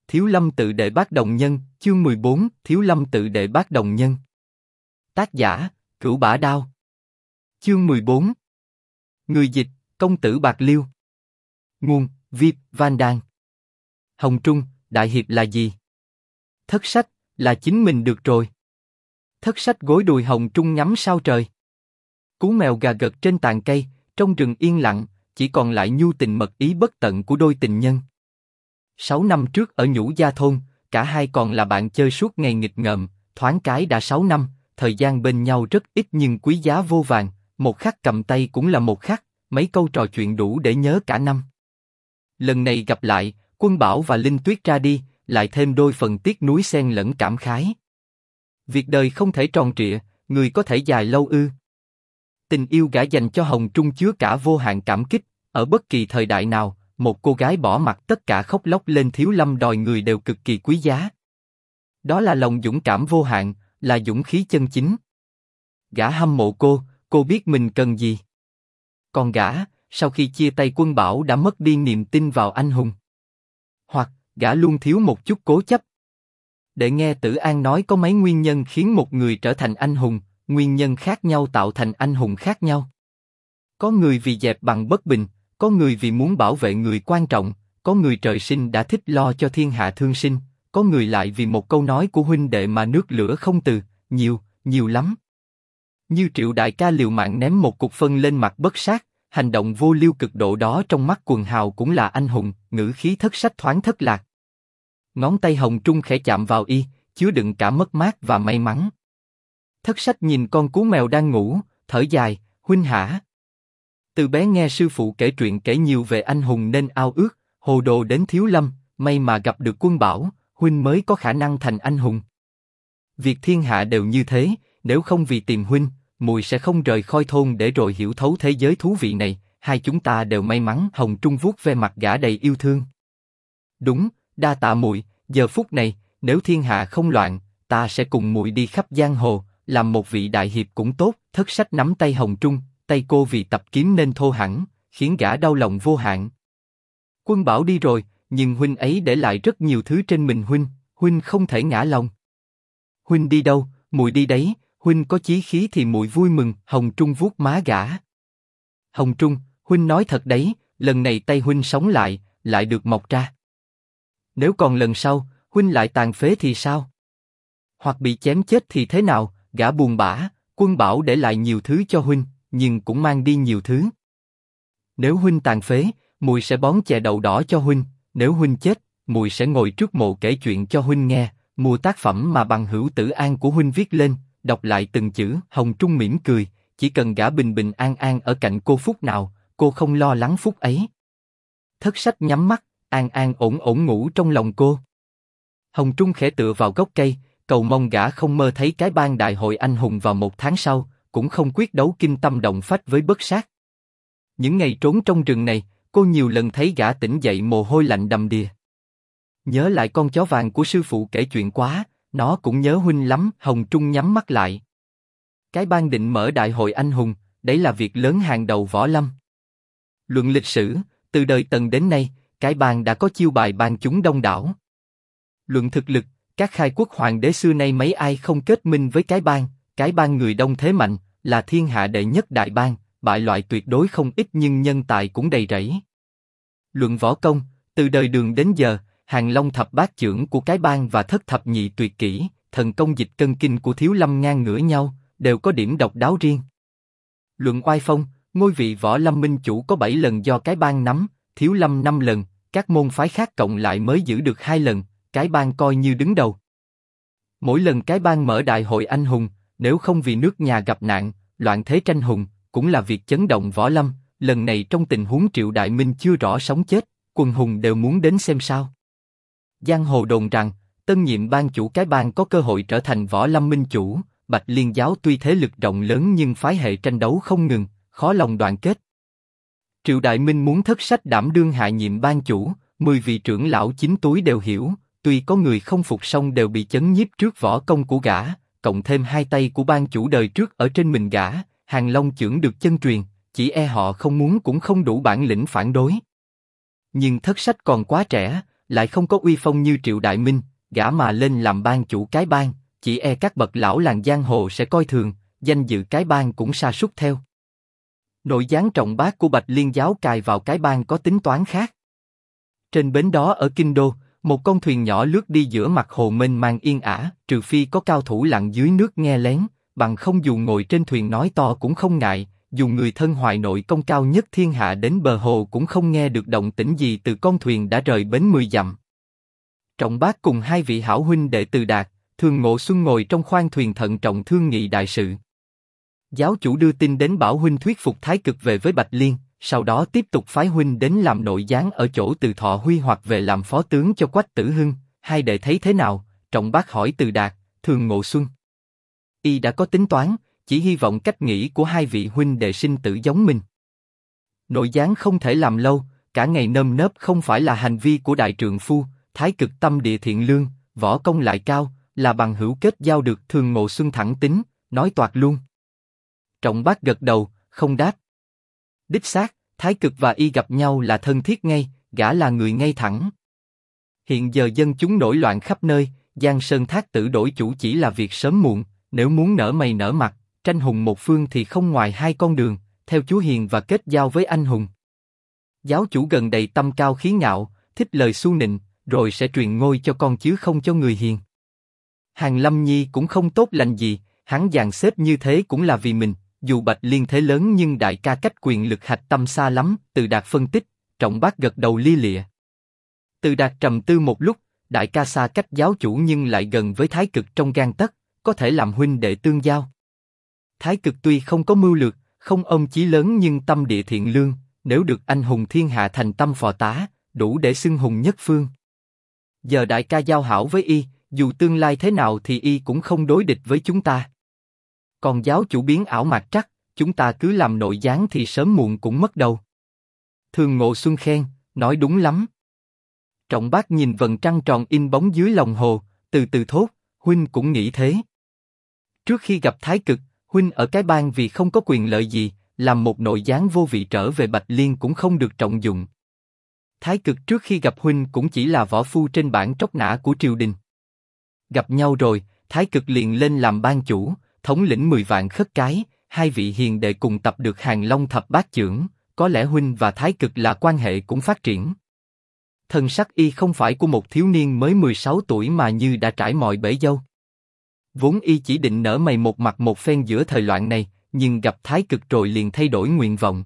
Thiếu Lâm tự đệ bát đồng nhân, chương 14, Thiếu Lâm tự đệ bát đồng nhân. Tác giả, Cửu Bả Đao. Chương 14. Người dịch, Công tử Bạc Liêu. Nguồn, Vip, Van Đan. Hồng Trung, đại hiệp là gì? Thất sách, là chính mình được rồi. Thất sách gối đùi Hồng Trung ngắm sao trời. Cú mèo gà gật trên tàn cây, trong rừng yên lặng, chỉ còn lại nhu tình mật ý bất tận của đôi tình nhân. 6 năm trước ở Nhũ Gia thôn, cả hai còn là bạn chơi suốt ngày nghịch ngợm, thoáng cái đã 6 năm, thời gian bên nhau rất ít nhưng quý giá vô vàn, một khắc cầm tay cũng là một khắc, mấy câu trò chuyện đủ để nhớ cả năm. Lần này gặp lại, Quân Bảo và Linh Tuyết ra đi, lại thêm đôi phần tiếc nuối xen lẫn cảm khái. Việc đời không thể tròn trịa, người có thể dài lâu ư? Tình yêu gã dành cho Hồng Trung chứa cả vô hạn cảm kích, ở bất kỳ thời đại nào, một cô gái bỏ mặc tất cả khóc lóc lên Thiếu Lâm đòi người đều cực kỳ quý giá. Đó là lòng dũng cảm vô hạn, là dũng khí chân chính. Gã hâm mộ cô biết mình cần gì. Còn gã, sau khi chia tay Quân Bảo đã mất đi niềm tin vào anh hùng. Hoặc, gã luôn thiếu một chút cố chấp. Để nghe Tử An nói có mấy nguyên nhân khiến một người trở thành anh hùng, nguyên nhân khác nhau tạo thành anh hùng khác nhau. Có người vì dẹp bằng bất bình, có người vì muốn bảo vệ người quan trọng, có người trời sinh đã thích lo cho thiên hạ thương sinh, có người lại vì một câu nói của huynh đệ mà nước lửa không từ, nhiều lắm. Như Triệu đại ca liều mạng ném một cục phân lên mặt Bất Sát, hành động vô liêu cực độ đó trong mắt quần hào cũng là anh hùng, ngữ khí thất sách thoáng thất lạc. Ngón tay Hồng Trung khẽ chạm vào y, chứa đựng cả mất mát và may mắn. Thất sách nhìn con cú mèo đang ngủ, thở dài, huynh hả? Từ bé nghe sư phụ kể chuyện kể nhiều về anh hùng nên ao ước, hồ đồ đến Thiếu Lâm, may mà gặp được Quân Bảo, huynh mới có khả năng thành anh hùng. Việc thiên hạ đều như thế, nếu không vì tìm huynh, muội sẽ không rời khỏi thôn để rồi hiểu thấu thế giới thú vị này. Hai chúng ta đều may mắn. Hồng Trung vuốt ve mặt gã đầy yêu thương. Đúng, đa tạ muội. Giờ phút này, nếu thiên hạ không loạn, ta sẽ cùng muội đi khắp giang hồ, làm một vị đại hiệp cũng tốt. Thất sách nắm tay Hồng Trung, tay cô vì tập kiếm nên thô hẳn, khiến gã đau lòng vô hạn. Quân Bảo đi rồi, nhưng huynh ấy để lại rất nhiều thứ trên mình huynh không thể ngã lòng. Huynh đi đâu, muội đi đấy. Huynh có chí khí thì muội vui mừng. Hồng Trung vuốt má gã. Hồng Trung, huynh nói thật đấy, lần này tay huynh sống lại được mọc ra. Nếu còn lần sau, huynh lại tàn phế thì sao? Hoặc bị chém chết thì thế nào? Gã buồn bã. Quân Bảo để lại nhiều thứ cho huynh, nhưng cũng mang đi nhiều thứ. Nếu huynh tàn phế, muội sẽ bón chè đậu đỏ cho huynh. Nếu huynh chết, muội sẽ ngồi trước mộ kể chuyện cho huynh nghe. Mua tác phẩm mà bằng hữu Tử An của huynh viết lên, đọc lại từng chữ. Hồng Trung mỉm cười, chỉ cần gã bình bình an an ở cạnh cô phút nào, cô không lo lắng phút ấy. Thất sách nhắm mắt, an an ổn ổn ngủ trong lòng cô. Hồng Trung khẽ tựa vào gốc cây, cầu mong gã không mơ thấy cái ban đại hội anh hùng vào 1 tháng sau, cũng không quyết đấu kinh tâm động phách với Bất Sát. Những ngày trốn trong rừng này, cô nhiều lần thấy gã tỉnh dậy mồ hôi lạnh đầm đìa. Nhớ lại con chó vàng của sư phụ kể chuyện quá, nó cũng nhớ huynh lắm. Hồng Trung nhắm mắt lại. Cái ban định mở đại hội anh hùng, đấy là việc lớn hàng đầu võ lâm. Luận lịch sử, từ đời Tần đến nay, cái ban đã có chiêu bài ban chúng đông đảo. Luận thực lực, các khai quốc hoàng đế xưa nay mấy ai không kết minh với cái ban người đông thế mạnh, là thiên hạ đệ nhất đại ban, bại loại tuyệt đối không ít nhưng nhân tài cũng đầy rẫy. Luận võ công, từ đời Đường đến giờ, Hàng Long thập bát chưởng của cái ban và thất thập nhị tuyệt kỹ, thần công dịch cân kinh của Thiếu Lâm ngang ngửa nhau, đều có điểm độc đáo riêng. Luận oai phong, ngôi vị võ lâm minh chủ có 7 lần do cái ban nắm, Thiếu Lâm 5 lần, các môn phái khác cộng lại mới giữ được 2 lần, cái ban coi như đứng đầu. Mỗi lần cái ban mở đại hội anh hùng, nếu không vì nước nhà gặp nạn, loạn thế tranh hùng, cũng là việc chấn động võ lâm. Lần này trong tình huống Triệu Đại Minh chưa rõ sống chết, quần hùng đều muốn đến xem sao. Giang hồ đồn rằng, tân nhiệm ban chủ cái ban có cơ hội trở thành võ lâm minh chủ. Bạch Liên giáo tuy thế lực rộng lớn nhưng phái hệ tranh đấu không ngừng, khó lòng đoàn kết. Triệu Đại Minh muốn thất sách đảm đương hạ nhiệm ban chủ, 10 vị trưởng lão chín túi đều hiểu, tuy có người không phục song đều bị chấn nhiếp trước võ công của gã, cộng thêm 2 tay của ban chủ đời trước ở trên mình gã, Hàng Long chưởng được chân truyền, chỉ e họ không muốn cũng không đủ bản lĩnh phản đối. Nhưng thất sách còn quá trẻ, lại không có uy phong như Triệu Đại Minh, gã mà lên làm ban chủ cái bang, chỉ e các bậc lão làng giang hồ sẽ coi thường, danh dự cái bang cũng sa sút theo. Nội gián trọng bác của Bạch Liên giáo cài vào cái bang có tính toán khác. Trên bến đó ở Kinh Đô, một con thuyền nhỏ lướt đi giữa mặt hồ mênh mang yên ả, trừ phi có cao thủ lặn dưới nước nghe lén, bằng không dù ngồi trên thuyền nói to cũng không ngại, dù người thân hoài nội công cao nhất thiên hạ đến bờ hồ cũng không nghe được động tĩnh gì từ con thuyền đã rời bến 10 dặm. Trọng bác cùng hai vị hảo huynh đệ Từ Đạt, Thường Ngộ Xuân ngồi trong khoang thuyền thận trọng thương nghị đại sự. Giáo chủ đưa tin đến bảo huynh thuyết phục Thái Cực về với Bạch Liên, sau đó tiếp tục phái huynh đến làm nội gián ở chỗ Từ Thọ Huy hoặc về làm phó tướng cho Quách Tử Hưng. Hai đệ thấy thế nào? Trọng bác hỏi Từ Đạt, Thường Ngộ Xuân. Y đã có tính toán, chỉ hy vọng cách nghĩ của hai vị huynh đệ sinh tử giống mình. Nội gián không thể làm lâu, cả ngày nơm nớp không phải là hành vi của đại trượng phu. Thái Cực tâm địa thiện lương, võ công lại cao, là bằng hữu kết giao được. Thường Ngộ Xuân thẳng tính, nói toạc luôn. Trọng bác gật đầu, không đáp. Đích xác, Thái Cực và y gặp nhau là thân thiết ngay, gã là người ngay thẳng. Hiện giờ dân chúng nổi loạn khắp nơi, Giang Sơn Thác Tử đổi chủ chỉ là việc sớm muộn. Nếu muốn nở mày nở mặt, tranh hùng một phương thì không ngoài hai con đường, theo chú hiền và kết giao với anh hùng. Giáo chủ gần đây tâm cao khí ngạo, thích lời xu nịnh, rồi sẽ truyền ngôi cho con chứ không cho người hiền. Hàn Lâm Nhi cũng không tốt lành gì, hắn dàn xếp như thế cũng là vì mình. Dù Bạch Liên thế lớn nhưng đại ca cách quyền lực hạch tâm xa lắm. Từ Đạt phân tích, Trọng bác gật đầu lia lịa. Từ Đạt trầm tư một lúc, đại ca xa cách giáo chủ nhưng lại gần với Thái Cực trong gang tấc, có thể làm huynh đệ tương giao. Thái Cực tuy không có mưu lược, không ôm chí lớn nhưng tâm địa thiện lương, nếu được anh hùng thiên hạ thành tâm phò tá, đủ để xưng hùng nhất phương. Giờ đại ca giao hảo với y, dù tương lai thế nào thì y cũng không đối địch với chúng ta. Còn giáo chủ biến ảo mạt trắc, chúng ta cứ làm nội gián thì sớm muộn cũng mất đầu. Thường Ngộ Xuân khen, nói đúng lắm. Trọng bác nhìn vầng trăng tròn in bóng dưới lòng hồ, từ từ thốt, huynh cũng nghĩ thế. Trước khi gặp Thái Cực, huynh ở cái bang vì không có quyền lợi gì, làm một nội gián vô vị trở về Bạch Liên cũng không được trọng dụng. Thái Cực trước khi gặp huynh cũng chỉ là võ phu trên bảng tróc nã của triều đình. Gặp nhau rồi, Thái Cực liền lên làm ban chủ, thống lĩnh 10 vạn khất cái, hai vị hiền đệ cùng tập được Hàng Long thập bát chưởng, có lẽ huynh và Thái Cực là quan hệ cũng phát triển. Thần sắc y không phải của một thiếu niên mới 16 tuổi mà như đã trải mọi bể dâu. Vốn y chỉ định nở mày một mặt một phen giữa thời loạn này, nhưng gặp Thái Cực rồi liền thay đổi nguyện vọng.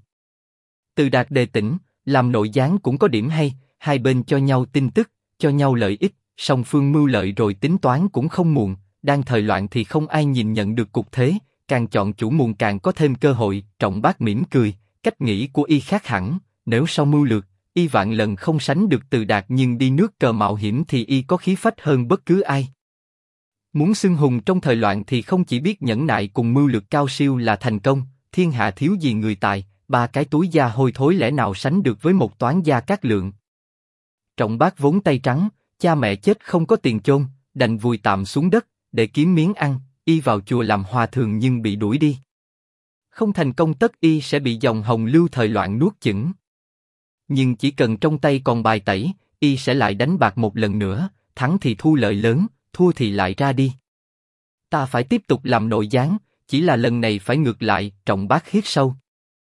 Từ Đạt đề tỉnh, làm nội gián cũng có điểm hay, hai bên cho nhau tin tức, cho nhau lợi ích, song phương mưu lợi rồi tính toán cũng không muộn. Đang thời loạn thì không ai nhìn nhận được cục thế, càng chọn chủ muôn càng có thêm cơ hội. Trọng bác mỉm cười, cách nghĩ của y khác hẳn. Nếu sau mưu lược, y vạn lần không sánh được Từ Đạt nhưng đi nước cờ mạo hiểm thì y có khí phách hơn bất cứ ai. Muốn xưng hùng trong thời loạn thì không chỉ biết nhẫn nại cùng mưu lược cao siêu là thành công. Thiên hạ thiếu gì người tài, ba cái túi da hôi thối lẽ nào sánh được với một toán gia Cát Lượng. Trọng bác vốn tay trắng, cha mẹ chết không có tiền chôn, đành vùi tạm xuống đất để kiếm miếng ăn. Y vào chùa làm hòa thượng nhưng bị đuổi đi. Không thành công tất y sẽ bị dòng hồng lưu thời loạn nuốt chửng. Nhưng chỉ cần trong tay còn bài tẩy, y sẽ lại đánh bạc một lần nữa, thắng thì thu lợi lớn, thua thì lại ra đi. Ta phải tiếp tục làm nội gián, chỉ là lần này phải ngược lại. Trọng bác hít sâu.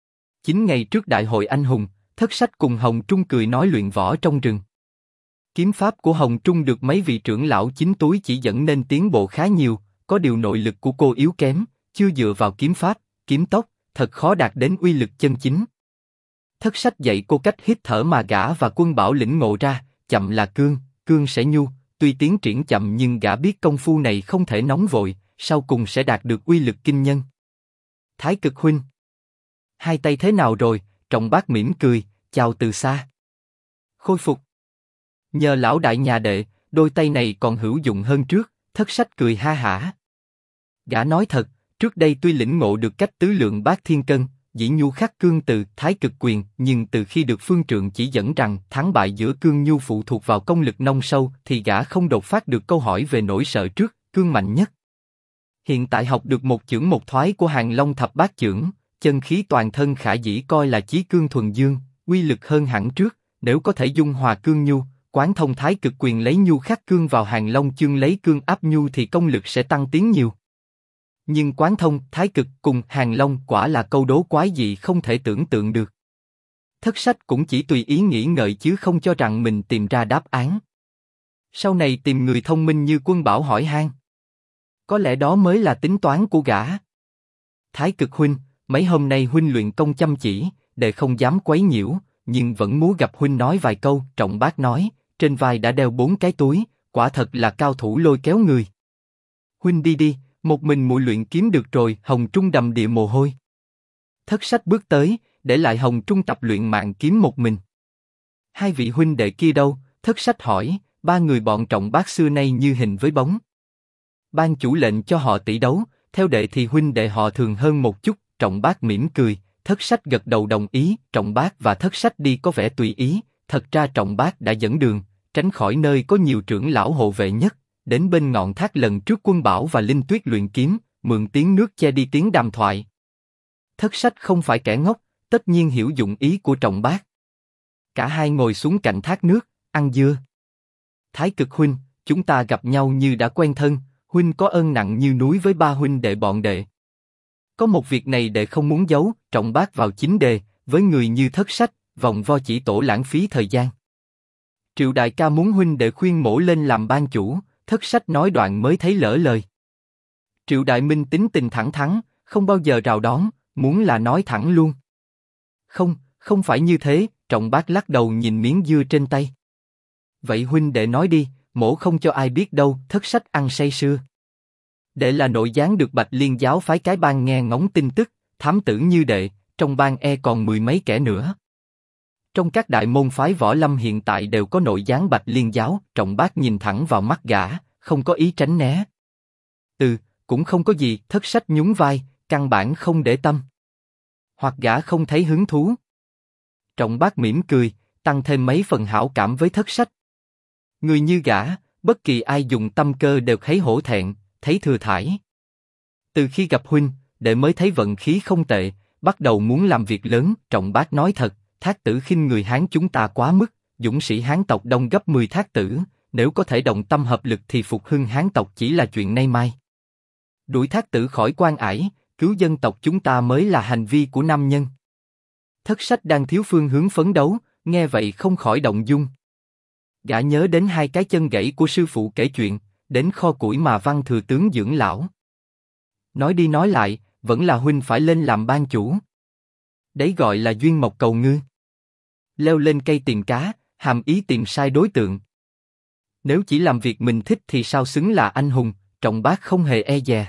9 ngày trước đại hội anh hùng, Thất Sách cùng Hồng Trung cười nói luyện võ trong rừng. Kiếm pháp của Hồng Trung được mấy vị trưởng lão chín túi chỉ dẫn nên tiến bộ khá nhiều, có điều nội lực của cô yếu kém, chưa dựa vào kiếm pháp, kiếm tốc, thật khó đạt đến uy lực chân chính. Thất Sách dạy cô cách hít thở mà gã và Quân Bảo lĩnh ngộ ra, chậm là cương, cương sẽ nhu, tuy tiến triển chậm nhưng gã biết công phu này không thể nóng vội, sau cùng sẽ đạt được uy lực kinh nhân. Thái Cực huynh, hai tay thế nào rồi? Trọng bác mỉm cười, chào từ xa. Khôi phục. Nhờ lão đại nhà đệ, đôi tay này còn hữu dụng hơn trước. Thất Sách cười ha hả. Gã nói thật, trước đây tuy lĩnh ngộ được cách tứ lượng bát thiên cân, dĩ nhu khắc cương từ Thái Cực quyền, nhưng từ khi được phương trượng chỉ dẫn rằng thắng bại giữa cương nhu phụ thuộc vào công lực nông sâu, thì gã không đột phát được câu hỏi về nỗi sợ trước cương mạnh nhất. Hiện tại học được một chưởng một thoái của Hàng Long thập bát chưởng, chân khí toàn thân khả dĩ coi là chí cương thuần dương, uy lực hơn hẳn trước. Nếu có thể dung hòa cương nhu, quán thông thái cực quyền lấy nhu khắc cương vào Hàng Long chương lấy cương áp nhu thì công lực sẽ tăng tiến nhiều. Nhưng quán thông thái cực cùng Hàng Long quả là câu đố quái dị không thể tưởng tượng được. Thất sách cũng chỉ tùy ý nghĩ ngợi chứ không cho rằng mình tìm ra đáp án. Sau này tìm người thông minh như Quân Bảo hỏi han. Có lẽ đó mới là tính toán của gã. Thái cực huynh, mấy hôm nay huynh luyện công chăm chỉ, đệ không dám quấy nhiễu, nhưng vẫn muốn gặp huynh nói vài câu. Trọng Bác nói, trên vai đã đeo 4 cái túi, quả thật là cao thủ lôi kéo người. Huynh đi đi, một mình muội luyện kiếm được rồi. Hồng Trung đầm đìa mồ hôi. Thất sách bước tới, để lại Hồng Trung tập luyện mạng kiếm một mình. Hai vị huynh đệ kia đâu? Thất sách hỏi. Ba người bọn Trọng Bác xưa nay như hình với bóng. Ban chủ lệnh cho họ tỷ đấu, theo đệ thì huynh đệ họ thường hơn một chút. Trọng Bác mỉm cười, Thất sách gật đầu đồng ý. Trọng Bác và Thất sách đi có vẻ tùy ý, thật ra Trọng Bác đã dẫn đường, tránh khỏi nơi có nhiều trưởng lão hộ vệ nhất, đến bên ngọn thác lần trước Quân Bảo và Linh Tuyết luyện kiếm, mượn tiếng nước che đi tiếng đàm thoại. Thất sách không phải kẻ ngốc, tất nhiên hiểu dụng ý của Trọng Bác. Cả hai ngồi xuống cạnh thác nước, ăn dưa. Thái cực huynh, chúng ta gặp nhau như đã quen thân, huynh có ơn nặng như núi với ba huynh đệ bọn đệ. Có một việc này đệ không muốn giấu. Trọng Bác vào chính đề, với người như Thất sách, vòng vo chỉ tổ lãng phí thời gian. Triệu đại ca muốn huynh đệ khuyên mổ lên làm ban chủ. Thất sách nói đoạn mới thấy lỡ lời. Triệu đại minh tính tình thẳng thắn, không bao giờ rào đón, muốn là nói thẳng luôn. Không, không phải như thế. Trọng Bác lắc đầu nhìn miếng dưa trên tay. Vậy huynh đệ nói đi, mổ không cho ai biết đâu. Thất sách ăn say sưa. Đệ là nội gián được Bạch Liên giáo phái cái bang nghe ngóng tin tức, thám tử như đệ, trong bang còn mười mấy kẻ nữa. Trong các đại môn phái võ lâm hiện tại đều có nội gián Bạch Liên giáo. Trọng Bác nhìn thẳng vào mắt gã, không có ý tránh né. Cũng không có gì. Thất sách nhún vai, căn bản không để tâm. Hoặc gã không thấy hứng thú. Trọng Bác mỉm cười, tăng thêm mấy phần hảo cảm với Thất sách. Người như gã, bất kỳ ai dùng tâm cơ đều thấy hổ thẹn, thấy thừa thãi. Từ khi gặp huynh, đệ mới thấy vận khí không tệ, bắt đầu muốn làm việc lớn. Trọng Bác nói thật, Thác Tử khinh người Hán chúng ta quá mức, dũng sĩ Hán tộc đông gấp 10 Thác Tử, nếu có thể đồng tâm hợp lực thì phục hưng Hán tộc chỉ là chuyện nay mai. Đuổi Thác Tử khỏi quan ải, cứu dân tộc chúng ta mới là hành vi của nam nhân. Thất sách đang thiếu phương hướng phấn đấu, nghe vậy không khỏi động dung. Gã nhớ đến hai cái chân gãy của sư phụ kể chuyện, đến kho củi mà Văn thừa tướng dưỡng lão. Nói đi nói lại, vẫn là huynh phải lên làm ban chủ. Đấy gọi là duyên mộc cầu ngư. Leo lên cây tìm cá, hàm ý tìm sai đối tượng. Nếu chỉ làm việc mình thích thì sao xứng là anh hùng? Trọng Bác không hề e dè.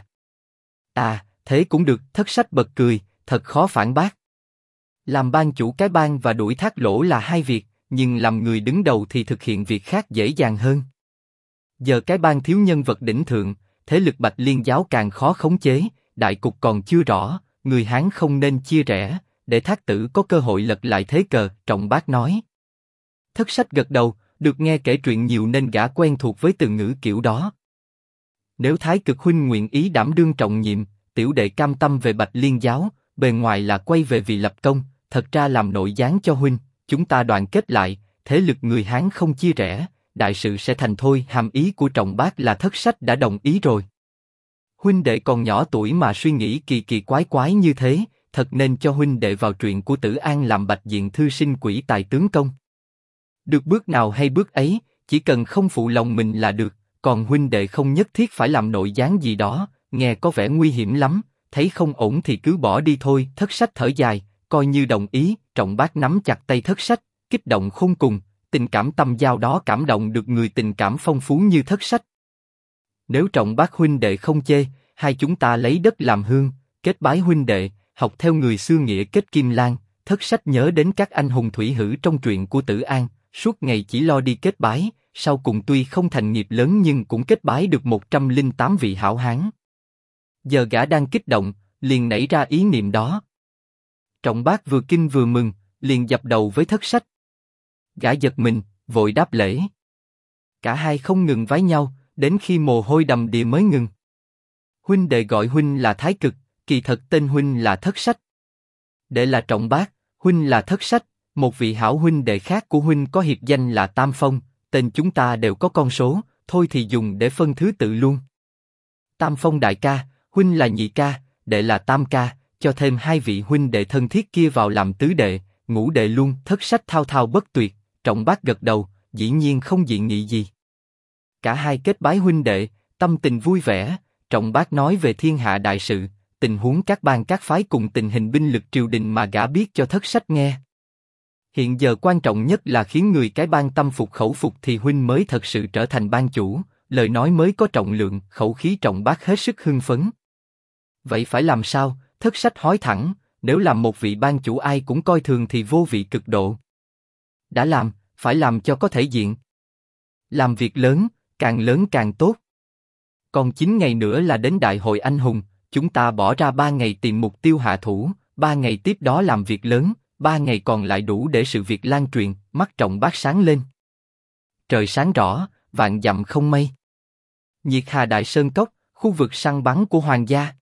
À, thế cũng được. Thất sách bật cười, thật khó phản bác. Làm ban chủ cái bang và đuổi Thác Lỗ là hai việc, nhưng làm người đứng đầu thì thực hiện việc khác dễ dàng hơn. Giờ cái bang thiếu nhân vật đỉnh thượng, thế lực Bạch Liên giáo càng khó khống chế, đại cục còn chưa rõ, người Hán không nên chia rẽ, để Thác Tử có cơ hội lật lại thế cờ. Trọng Bác nói. Thất sách gật đầu, được nghe kể chuyện nhiều nên gã quen thuộc với từ ngữ kiểu đó. Nếu Thái cực huynh nguyện ý đảm đương trọng nhiệm, tiểu đệ cam tâm về Bạch Liên giáo, bề ngoài là quay về vì lập công, thật ra làm nội gián cho huynh, chúng ta đoàn kết lại, thế lực người Hán không chia rẽ, đại sự sẽ thành thôi. Hàm ý của Trọng Bác là Thất sách đã đồng ý rồi. Huynh đệ còn nhỏ tuổi mà suy nghĩ kỳ kỳ quái quái như thế, thật nên cho huynh đệ vào truyện của Tử An làm bạch diện thư sinh quỷ tài tướng công. Được bước nào hay bước ấy, chỉ cần không phụ lòng mình là được, còn huynh đệ không nhất thiết phải làm nội gián gì đó, nghe có vẻ nguy hiểm lắm, thấy không ổn thì cứ bỏ đi thôi. Thất sách thở dài, coi như đồng ý. Trọng Bác nắm chặt tay Thất sách, kích động khôn cùng, tình cảm tâm giao đó cảm động được người tình cảm phong phú như Thất sách. Nếu Trọng Bác huynh đệ không chê, hai chúng ta lấy đất làm hương, kết bái huynh đệ, học theo người xưa nghĩa kết kim lan. Thất sách nhớ đến các anh hùng thủy hữ trong truyện của Tử An, suốt ngày chỉ lo đi kết bái, sau cùng tuy không thành nghiệp lớn nhưng cũng kết bái được 108 vị hảo hán. Giờ gã đang kích động, liền nảy ra ý niệm đó. Trọng Bác vừa kinh vừa mừng, liền dập đầu với Thất sách. Gã giật mình, vội đáp lễ. Cả hai không ngừng vái nhau, đến khi mồ hôi đầm đìa mới ngừng. Huynh đệ gọi huynh là Thái Cực, kỳ thật tên huynh là Thất sách. Đệ là Trọng Bác, huynh là Thất sách, một vị hảo huynh đệ khác của huynh có hiệp danh là Tam Phong, tên chúng ta đều có con số, thôi thì dùng để phân thứ tự luôn. Tam Phong đại ca, huynh là nhị ca, đệ là tam ca, cho thêm hai vị huynh đệ thân thiết kia vào làm tứ đệ, ngũ đệ luôn. Thất Sách thao thao bất tuyệt, Trọng Bác gật đầu, dĩ nhiên không dị nghị gì. Cả hai kết bái huynh đệ, tâm tình vui vẻ. Trọng Bác nói về thiên hạ đại sự, tình huống các bang các phái cùng tình hình binh lực triều đình mà gã biết cho Thất Sách nghe. Hiện giờ quan trọng nhất là khiến người cái bang tâm phục khẩu phục thì huynh mới thật sự trở thành bang chủ, lời nói mới có trọng lượng. Khẩu khí Trọng Bác hết sức hưng phấn. Vậy phải làm sao? Thất Sách hỏi thẳng. Nếu làm một vị bang chủ ai cũng coi thường thì vô vị cực độ. Đã làm, phải làm cho có thể diện. Làm việc lớn càng tốt. Còn 9 ngày nữa là đến đại hội anh hùng, chúng ta bỏ ra 3 ngày tìm mục tiêu hạ thủ, 3 ngày tiếp đó làm việc lớn, 3 ngày còn lại đủ để sự việc lan truyền. Mắt Trọng Bác sáng lên. Trời sáng rõ, vạn dặm không mây. Nhiệt Hà Đại Sơn Cốc, khu vực săn bắn của hoàng gia.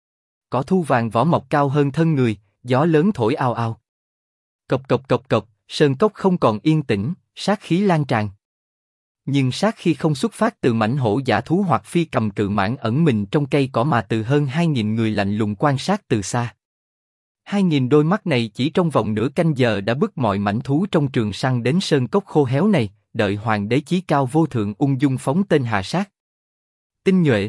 Cỏ thu vàng vỏ mọc cao hơn thân người, gió lớn thổi ào ào. Cộc cộc cộc cộc, sơn cốc không còn yên tĩnh, sát khí lan tràn. Nhưng sát khí không xuất phát từ mãnh hổ dã thú hoặc phi cầm cự mãng ẩn mình trong cây cỏ mà từ hơn 2.000 người lạnh lùng quan sát từ xa. 2.000 đôi mắt này chỉ trong vòng nửa canh giờ đã bức mọi mãnh thú trong trường săn đến sơn cốc khô héo này, đợi hoàng đế chí cao vô thượng ung dung phóng tên hạ sát. Tinh nhuệ.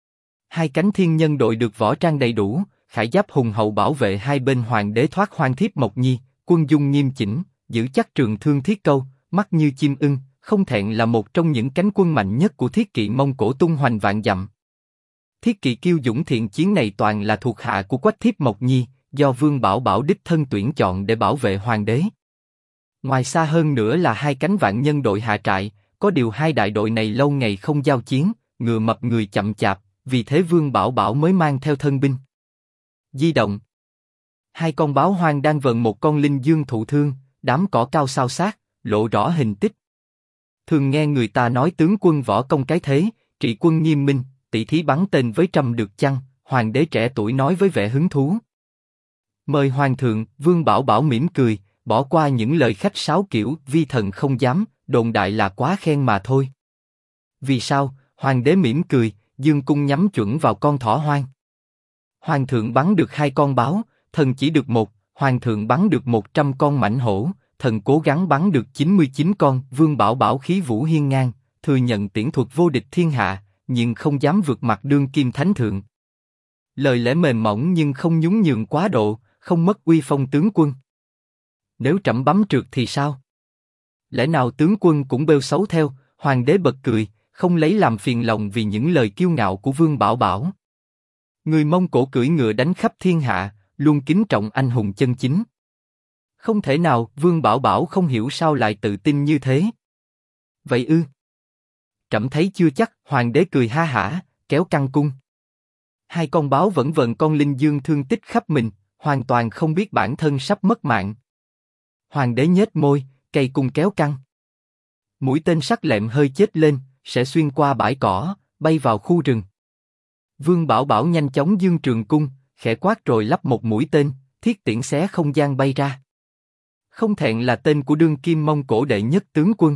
Hai cánh thiên nhân đội được võ trang đầy đủ, khải giáp hùng hậu bảo vệ hai bên hoàng đế thoát hoang thiếp Mộc Nhi, quân dung nghiêm chỉnh, giữ chắc trường thương thiết câu, mắt như chim ưng, không thẹn là một trong những cánh quân mạnh nhất của thiết kỵ Mông Cổ tung hoành vạn dặm. Thiết kỵ kiêu dũng thiện chiến này toàn là thuộc hạ của Quách thiếp Mộc Nhi, do Vương Bảo Bảo đích thân tuyển chọn để bảo vệ hoàng đế. Ngoài xa hơn nữa là hai cánh vạn nhân đội hạ trại, có điều hai đại đội này lâu ngày không giao chiến, ngựa mập người chậm chạp, vì thế Vương Bảo Bảo mới mang theo thân binh. Di động. Hai con báo hoang đang vờn một con linh dương thụ thương, đám cỏ cao sao sát, lộ rõ hình tích. Thường nghe người ta nói tướng quân võ công cái thế, trị quân nghiêm minh, tỷ thí bắn tên với trăm được chăng? Hoàng đế trẻ tuổi nói với vẻ hứng thú. Mời hoàng thượng. Vương Bảo Bảo mỉm cười, bỏ qua những lời khách sáo kiểu vi thần không dám, đồn đại là quá khen mà thôi. Vì sao? Hoàng đế mỉm cười, dương cung nhắm chuẩn vào con thỏ hoang. Hoàng thượng bắn được 2 con báo, thần chỉ được 1. Hoàng thượng bắn được 100 con mãnh hổ, thần cố gắng bắn được 99 con. Vương Bảo Bảo khí vũ hiên ngang, thừa nhận tiễn thuật vô địch thiên hạ, nhưng không dám vượt mặt đương kim thánh thượng. Lời lẽ mềm mỏng nhưng không nhún nhường quá độ, không mất uy phong tướng quân. Nếu trẫm bấm trượt thì sao? Lẽ nào tướng quân cũng bêu xấu theo? Hoàng đế bật cười, không lấy làm phiền lòng vì những lời kiêu ngạo của Vương Bảo Bảo. Người Mông Cổ cưỡi ngựa đánh khắp thiên hạ, luôn kính trọng anh hùng chân chính. Không thể nào. Vương Bảo Bảo không hiểu sao lại tự tin như thế. Vậy ư? Trẫm thấy chưa chắc. Hoàng đế cười ha hả, kéo căng cung. 2 con báo vẫn vờn con linh dương thương tích khắp mình, hoàn toàn không biết bản thân sắp mất mạng. Hoàng đế nhếch môi, cây cung kéo căng. Mũi tên sắc lẹm hơi chếch lên, sẽ xuyên qua bãi cỏ, bay vào khu rừng. Vương Bảo Bảo nhanh chóng giương trường cung, khẽ quát rồi lắp một mũi tên, thiết tiễn xé không gian bay ra. Không thẹn là tên của đương kim Mông Cổ đệ nhất tướng quân.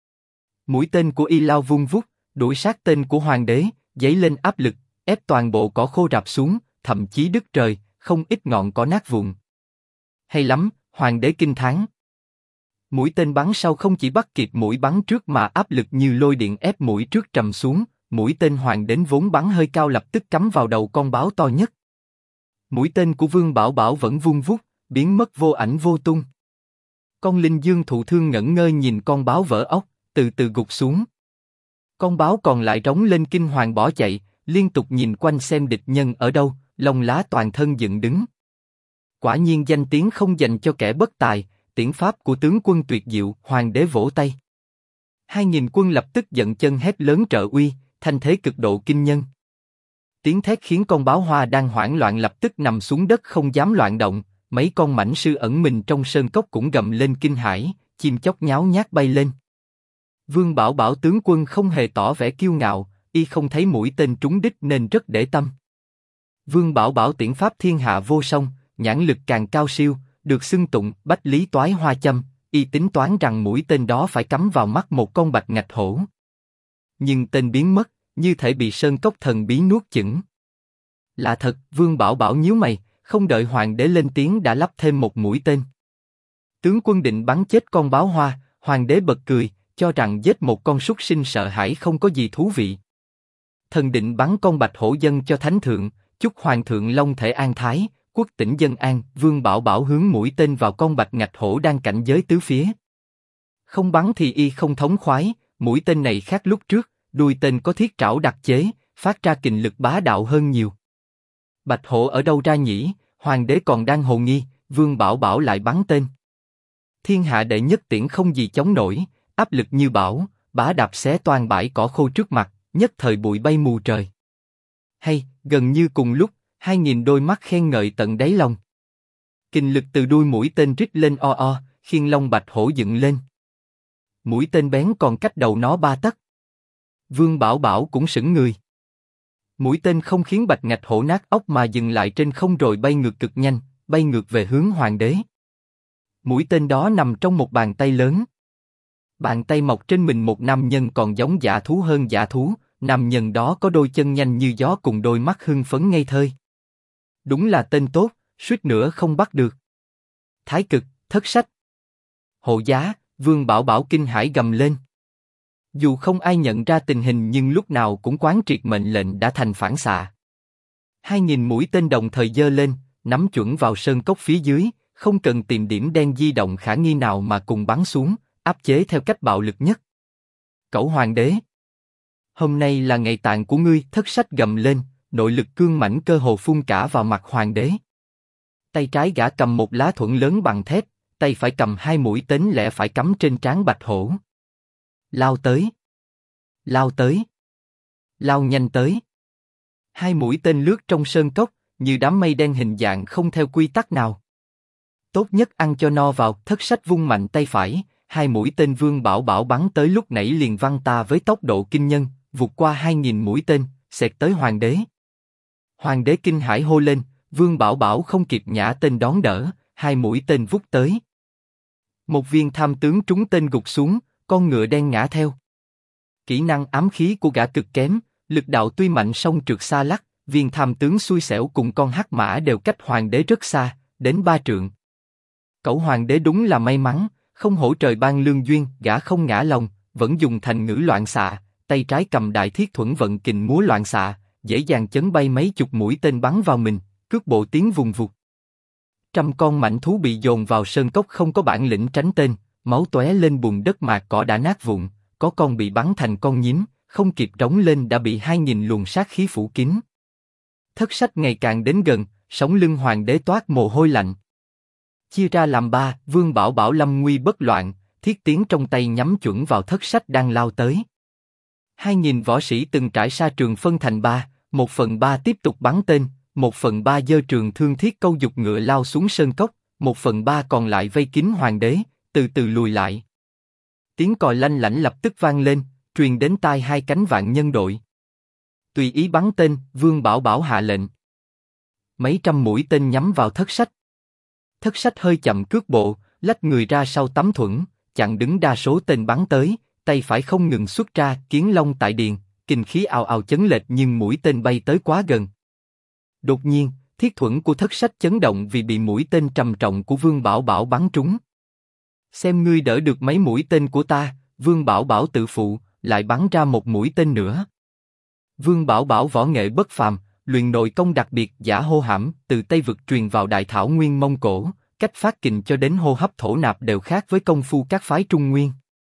Mũi tên của y lao vung vút, đuổi sát tên của hoàng đế, dấy lên áp lực, ép toàn bộ cỏ khô rạp xuống, thậm chí đứt trời, không ít ngọn cỏ nát vụn. Hay lắm, hoàng đế kinh thán. Mũi tên bắn sau không chỉ bắt kịp mũi bắn trước mà áp lực như lôi điện ép mũi trước trầm xuống, mũi tên hoàng đến vốn bắn hơi cao lập tức cắm vào đầu con báo to nhất. Mũi tên của Vương Bảo Bảo vẫn vung vút, biến mất vô ảnh vô tung. Con linh dương thụ thương ngẩn ngơ nhìn con báo vỡ ốc, từ từ gục xuống. Con báo còn lại rống lên kinh hoàng bỏ chạy, liên tục nhìn quanh xem địch nhân ở đâu, lông lá toàn thân dựng đứng. Quả nhiên danh tiếng không dành cho kẻ bất tài, tiễn pháp của tướng quân tuyệt diệu. Hoàng đế vỗ tay. 2.000 quân lập tức giận chân hét lớn trợ uy, thanh thế cực độ kinh nhân. Tiếng thét khiến con báo hoa đang hoảng loạn lập tức nằm xuống đất không dám loạn động. Mấy con mãnh sư ẩn mình trong sơn cốc cũng gầm lên kinh hãi, chim chóc nháo nhác bay lên. Vương Bảo Bảo tướng quân không hề tỏ vẻ kiêu ngạo, y không thấy mũi tên trúng đích nên rất để tâm. Vương Bảo Bảo tiễn pháp thiên hạ vô song, nhãn lực càng cao siêu, được xưng tụng bách lý toái hoa châm, y tính toán rằng mũi tên đó phải cắm vào mắt một con bạch ngạch hổ. Nhưng tên biến mất, như thể bị sơn cốc thần bí nuốt chửng. Lạ thật, Vương Bảo Bảo nhíu mày, không đợi hoàng đế lên tiếng đã lắp thêm một mũi tên. Tướng quân định bắn chết con báo hoa, hoàng đế bật cười, cho rằng giết một con súc sinh sợ hãi không có gì thú vị. Thần định bắn con bạch hổ dâng cho thánh thượng, chúc hoàng thượng long thể an thái, quốc tỉnh dân an. Vương Bảo Bảo hướng mũi tên vào con bạch ngạch hổ đang cảnh giới tứ phía. Không bắn thì y không thống khoái, mũi tên này khác lúc trước, đuôi tên có thiết trảo đặc chế, phát ra kình lực bá đạo hơn nhiều. Bạch hổ ở đâu ra nhỉ? Hoàng đế còn đang hồ nghi, Vương Bảo Bảo lại bắn tên. Thiên hạ đệ nhất tiễn không gì chống nổi, áp lực như bão, bá đạp xé toang bãi cỏ khô trước mặt, nhất thời bụi bay mù trời. Hay, gần như cùng lúc, 2000 đôi mắt khen ngợi tận đáy lòng. Kình lực từ đuôi mũi tên rít lên o o, khiên lông bạch hổ dựng lên. Mũi tên bén còn cách đầu nó 3 tấc. Vương Bảo Bảo cũng sững người. Mũi tên không khiến bạch ngạch hổ nát óc mà dừng lại trên không rồi bay ngược cực nhanh, bay ngược về hướng hoàng đế. Mũi tên đó nằm trong một bàn tay lớn. Bàn tay mọc trên mình một nam nhân còn giống dã thú hơn dã thú, nam nhân đó có đôi chân nhanh như gió cùng đôi mắt hưng phấn ngây thơ. Đúng là tên tốt, suýt nữa không bắt được. Thái cực, thất sách. Hộ giá, Vương Bảo Bảo kinh hãi gầm lên. Dù không ai nhận ra tình hình nhưng lúc nào cũng quán triệt mệnh lệnh đã thành phản xạ. 2000 mũi tên đồng thời giơ lên, nắm chuẩn vào sơn cốc phía dưới, không cần tìm điểm đen di động khả nghi nào mà cùng bắn xuống, áp chế theo cách bạo lực nhất. Cẩu hoàng đế, hôm nay là ngày tàn của ngươi. Thất sách gầm lên, nội lực cương mãnh cơ hồ phun cả vào mặt hoàng đế. Tay trái gã cầm một lá thuẫn lớn bằng thép, tay phải cầm 2 mũi tên lẻ phải cắm trên trán bạch hổ. Lao tới, lao tới, lao nhanh tới. 2 mũi tên lướt trong sơn cốc, như đám mây đen hình dạng không theo quy tắc nào. Tốt nhất ăn cho no vào. Thất sách vung mạnh tay phải, 2 mũi tên Vương Bảo Bảo bắn tới lúc nãy liền văng ta với tốc độ kinh nhân, vụt qua 2000 mũi tên, xẹt tới hoàng đế. Hoàng đế kinh hãi hô lên, Vương Bảo Bảo không kịp nhả tên đón đỡ, 2 mũi tên vút tới. Một viên tham tướng trúng tên gục xuống, con ngựa đen ngã theo. Kỹ năng ám khí của gã cực kém, lực đạo tuy mạnh song trượt xa lắc, viên tham tướng xui xẻo cùng con hắc mã đều cách hoàng đế rất xa, đến 3 trượng. Cẩu hoàng đế đúng là may mắn, không hổ trời ban lương duyên, gã không ngã lòng, vẫn dùng thành ngữ loạn xạ, tay trái cầm đại thiết thuẫn vận kình múa loạn xạ, dễ dàng chấn bay mấy chục mũi tên bắn vào mình, cước bộ tiến vùng vụt. Trăm con mãnh thú bị dồn vào sơn cốc không có bản lĩnh tránh tên, máu tóe lên bùn đất mạc cỏ đã nát vụn, có con bị bắn thành con nhím, không kịp trống lên đã bị 2000 luồng sát khí phủ kín. Thất sách ngày càng đến gần, sống lưng hoàng đế toát mồ hôi lạnh. Chia ra làm 3, Vương Bảo Bảo lâm nguy bất loạn, thiết tiến trong tay nhắm chuẩn vào thất sách đang lao tới. 2000 võ sĩ từng trải sa trường phân thành 3, 1/3 tiếp tục bắn tên, 1/3 giơ trường thương thiết câu dục ngựa lao xuống sơn cốc, 1/3 còn lại vây kín hoàng đế, từ từ lùi lại. Tiếng còi lanh lảnh lập tức vang lên, truyền đến tai 2 cánh vạn nhân đội. Tùy ý bắn tên, Vương Bảo Bảo hạ lệnh. Mấy trăm mũi tên nhắm vào thất sách. Thất sách hơi chậm cước bộ, lách người ra sau tấm thuẫn, chặn đứng đa số tên bắn tới, tay phải không ngừng xuất ra, kiến long tại điền, kinh khí ào ào chấn lệch nhưng mũi tên bay tới quá gần. Đột nhiên, thiết thuẫn của thất sách chấn động vì bị mũi tên trầm trọng của Vương Bảo Bảo bắn trúng. Xem ngươi đỡ được mấy mũi tên của ta, Vương Bảo Bảo tự phụ, lại bắn ra một mũi tên nữa. Vương Bảo Bảo võ nghệ bất phàm, luyện nội công đặc biệt giả hô hãm, từ Tây vực truyền vào Đại Thảo Nguyên Mông Cổ, cách phát kình cho đến hô hấp thổ nạp đều khác với công phu các phái Trung Nguyên.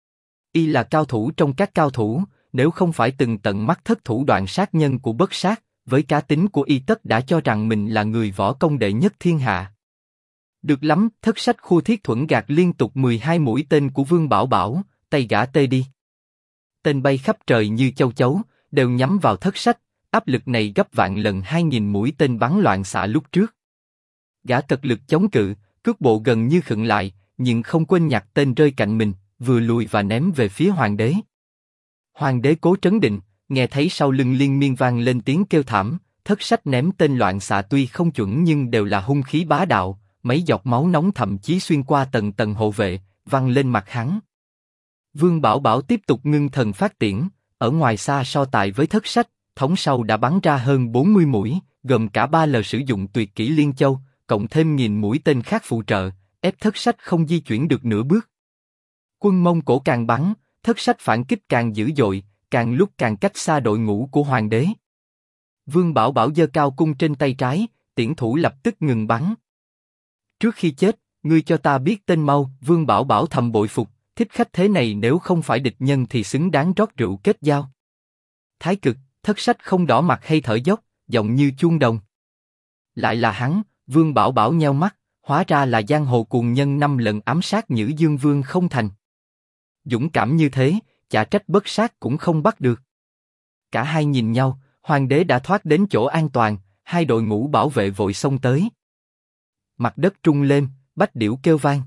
Y là cao thủ trong các cao thủ, nếu không phải từng tận mắt thất thủ đoạn sát nhân của Bất Sát, với cá tính của Y tất đã cho rằng mình là người võ công đệ nhất thiên hạ. Được lắm, thất sách khua thiết thuẫn gạt liên tục 12 mũi tên của Vương Bảo Bảo, tay gã tê đi. Tên bay khắp trời như châu chấu, đều nhắm vào thất sách, áp lực này gấp vạn lần 2000 mũi tên bắn loạn xạ lúc trước. Gã cật lực chống cự, cước bộ gần như khựng lại, nhưng không quên nhặt tên rơi cạnh mình, vừa lùi và ném về phía hoàng đế. Hoàng đế cố trấn định, nghe thấy sau lưng liên miên vang lên tiếng kêu thảm, thất sách ném tên loạn xạ tuy không chuẩn nhưng đều là hung khí bá đạo, mấy giọt máu nóng thậm chí xuyên qua tầng tầng hộ vệ, văng lên mặt hắn. Vương Bảo Bảo tiếp tục ngưng thần phát tiễn, ở ngoài xa so tài với Thất Sách, thống sau đã bắn ra hơn 40 mũi, gồm cả 3 lần sử dụng tuyệt kỹ Liên Châu, cộng thêm nghìn mũi tên khác phụ trợ, ép Thất Sách không di chuyển được nửa bước. Quân Mông Cổ càng bắn, Thất Sách phản kích càng dữ dội, càng lúc càng cách xa đội ngũ của hoàng đế. Vương Bảo Bảo giơ cao cung trên tay trái, tiễn thủ lập tức ngừng bắn. Trước khi chết, ngươi cho ta biết tên mau. Vương Bảo Bảo thầm bội phục, thích khách thế này nếu không phải địch nhân thì xứng đáng rót rượu kết giao. Thái Cực, Thất Sách không đỏ mặt hay thở dốc, giọng như chuông đồng. Lại là hắn. Vương Bảo Bảo nheo mắt, hóa ra là giang hồ cuồng nhân 5 lần ám sát Nhữ Dương Vương không thành. Dũng cảm như thế, chả trách bất sát cũng không bắt được. Cả hai nhìn nhau, hoàng đế đã thoát đến chỗ an toàn, hai đội ngũ bảo vệ vội xông tới. Mặt đất trung lên, bách điểu kêu vang.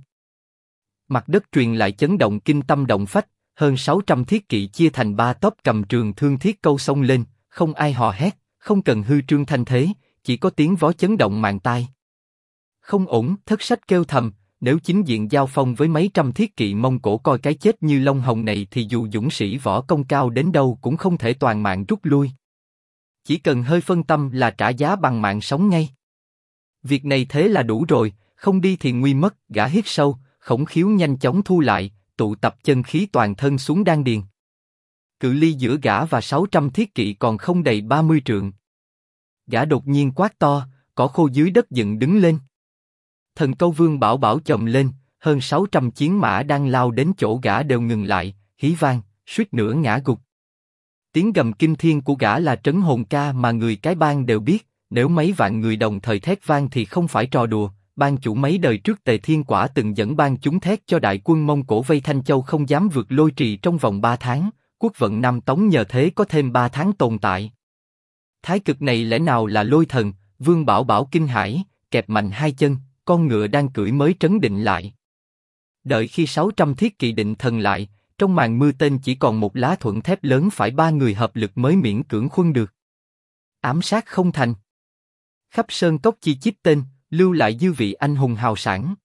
Mặt đất truyền lại chấn động kinh tâm động phách, hơn 600 thiết kỵ chia thành 3 tốp cầm trường thương thiết câu xông lên, không ai hò hét, không cần hư trương thanh thế, chỉ có tiếng vó chấn động màng tai. Không ổn, Thất Sách kêu thầm, nếu chính diện giao phong với mấy trăm thiết kỵ Mông Cổ coi cái chết như lông hồng này thì dù dũng sĩ võ công cao đến đâu cũng không thể toàn mạng rút lui. Chỉ cần hơi phân tâm là trả giá bằng mạng sống ngay. Việc này thế là đủ rồi, không đi thì nguy mất. Gã hít sâu, Khổng Khiếu nhanh chóng thu lại, tụ tập chân khí toàn thân xuống đan điền. Cự ly giữa gã và 600 thiết kỵ còn không đầy 30 trượng. Gã đột nhiên quát to, cỏ khô dưới đất dựng đứng lên. Thần câu Vương Bảo Bảo chồm lên, hơn 600 chiến mã đang lao đến chỗ gã đều ngừng lại, hí vang, suýt nữa ngã gục. Tiếng gầm kinh thiên của gã là trấn hồn ca mà người cái bang đều biết, nếu mấy vạn người đồng thời thét vang thì không phải trò đùa. Ban chủ mấy đời trước Tề Thiên Quả từng dẫn ban chúng thét cho đại quân Mông Cổ vây Thanh Châu không dám vượt Lôi Trì trong vòng 3 tháng, quốc vận Nam Tống nhờ thế có thêm 3 tháng tồn tại. Thái Cực này lẽ nào là lôi thần? Vương Bảo Bảo kinh hãi, kẹp mạnh hai chân, con ngựa đang cưỡi mới trấn định lại. Đợi khi 600 thiết kỵ định thần lại, trong màn mưa tên chỉ còn một lá thuẫn thép lớn phải 3 người hợp lực mới miễn cưỡng khuân được. Ám sát không thành. Khắp sơn cốc chi chít tên, lưu lại dư vị anh hùng hào sảng.